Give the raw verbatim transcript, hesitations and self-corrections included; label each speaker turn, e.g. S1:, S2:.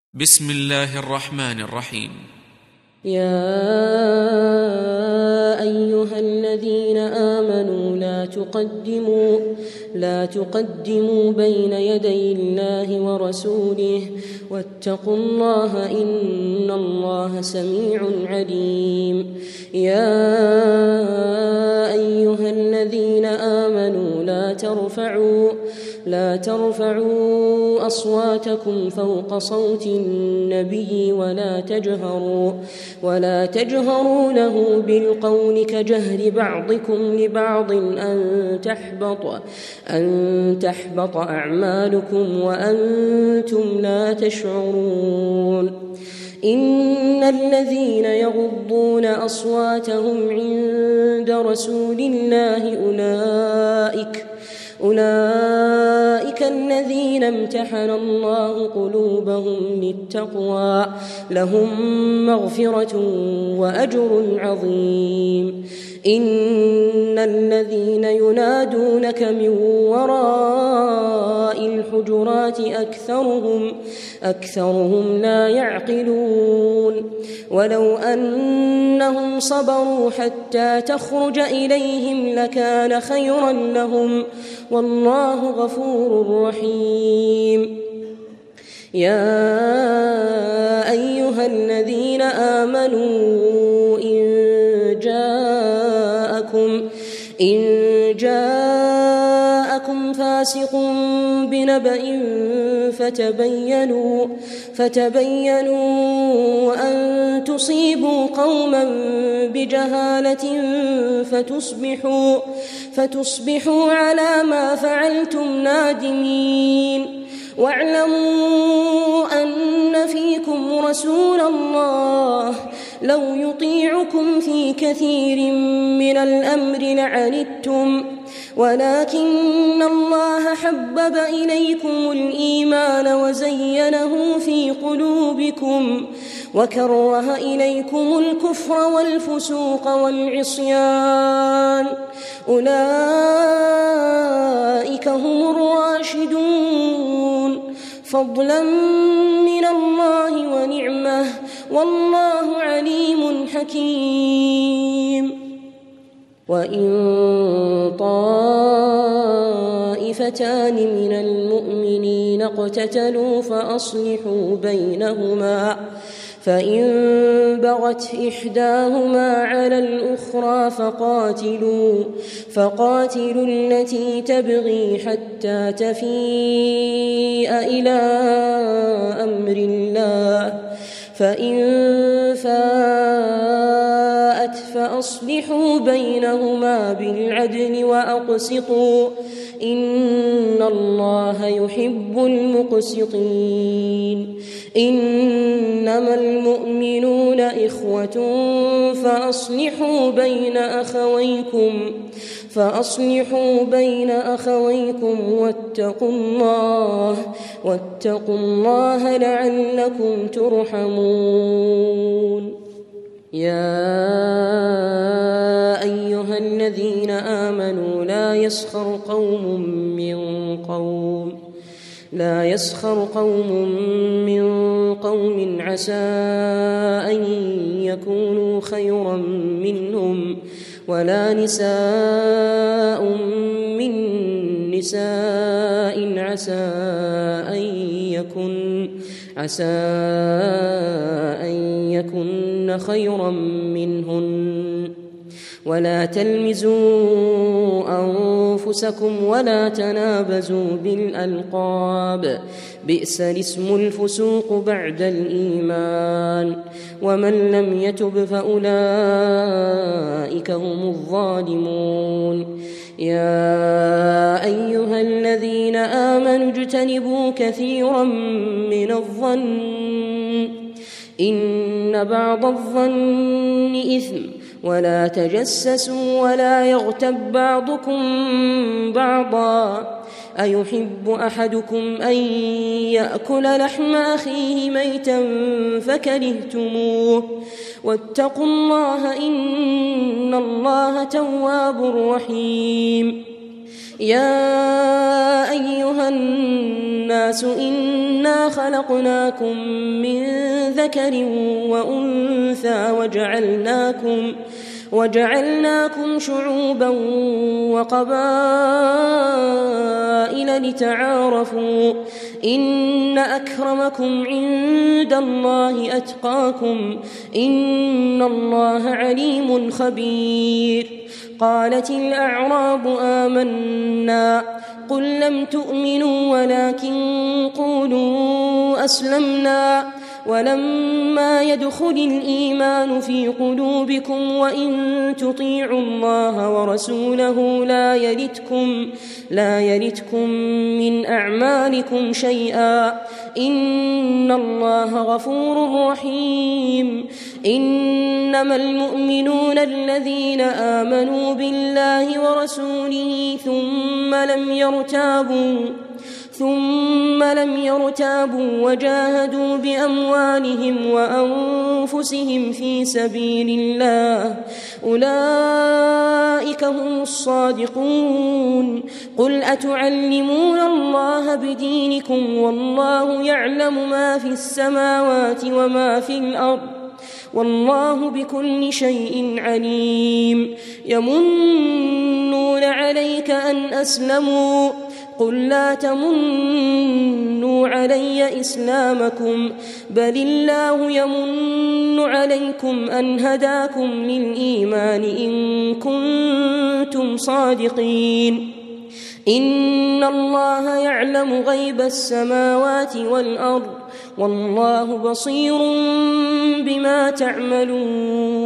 S1: بسم الله الرحمن الرحيم.
S2: يا أيها الذين آمنوا لا تقدموا لا تقدموا بين يدي الله ورسوله واتقوا الله إن الله سميع عليم. يا أيها الذين آمنوا لا ترفعوا لا ترفعوا أصواتكم فوق صوت النبي ولا تجهروا ولا تجهروا له بالقول كجهر بعضكم لبعض أن تحبط أن تحبط أعمالكم وأنتم لا تشعرون. إن الذين يغضون أصواتهم عند رسول الله أولئك أولئك الذين امتحن الله قلوبهم للتقوى لهم مغفرة وأجر عظيم. إن الذين ينادونك من وراء الحجرات أكثرهم أكثرهم لا يعقلون. ولو أنهم صبروا حتى تخرج إليهم لكان خيرا لهم والله غفور رحيم. يا أيها الذين آمنوا إن جاءكم إن جاءكم فاسق بنبأ فتبينوا فتبينوا أن تصيبوا قوما بجهالة فتصبحوا فتصبحوا على ما فعلتم نادمين. واعلموا أن فيكم رسول الله لو يطيعكم في كثير من الأمر لعنتم ولكن الله حبب إليكم الإيمان وزينه في قلوبكم وكره إليكم الكفر والفسوق والعصيان أولئك هم الراشدون فضلا من الله ونعمه والله عليم حكيم. وإن طائفتان من المؤمنين اقتتلوا فأصلحوا بينهما فإن بغت إحداهما على الأخرى فقاتلوا فقاتلوا التي تبغي حتى تفيء إلى أمر الله فإن فاءت فأصلحوا بينهما بالعدل وأقسطوا إن الله يحب المقسطين. إنما المؤمنون إخوة فأصلحوا بين أخويكم فأصلحوا بين أخويكم واتقوا الله واتقوا الله لعلكم ترحمون. يا أيها الذين آمنوا لا يسخر قوم من قوم لا يسخر قوم من قوم عسى أن يكونوا خيرا منهم ولا نساء من نساء عسى أن يكن عسى أن يكن خيرا منهن ولا تلمزوا أنفسكم ولا تنابزوا بالألقاب بئس الاسم الفسوق بعد الإيمان ومن لم يتب فأولئك هم الظالمون. يا أيها الذين آمنوا اجتنبوا كثيرا من الظن إن بعض الظن إثم ولا تجسسوا ولا يغتب بعضكم بعضا أيحب أحدكم أن يأكل لحم أخيه ميتا فكرهتموه واتقوا الله إن الله تواب رحيم. يا أيها الناس إنا خلقناكم من ذكر وأنثى وجعلناكم وجعلناكم شعوبا وقبائل لتعارفوا إن أكرمكم عند الله أتقاكم إن الله عليم خبير. قالت الأعراب آمنا قل لم تؤمنوا ولكن قولوا أسلمنا ولما يدخل الإيمان في قلوبكم وإن تطيعوا الله ورسوله لا يلتكم, لا يلتكم من أعمالكم شيئا إن الله غفور رحيم. إنما المؤمنون الذين آمنوا بالله ورسوله ثم لم يرتابوا ثم لم يرتابوا وجاهدوا بأموالهم وأنفسهم في سبيل الله أولئك هم الصادقون. قل أتعلمون الله بدينكم والله يعلم ما في السماوات وما في الأرض والله بكل شيء عليم. يمنون عليك أن أسلموا قل لا تمنوا علي إسلامكم بل الله يمن عليكم أن هداكم للإيمان إن كنتم صادقين. إن الله يعلم غيب السماوات والأرض والله بصير بما تعملون.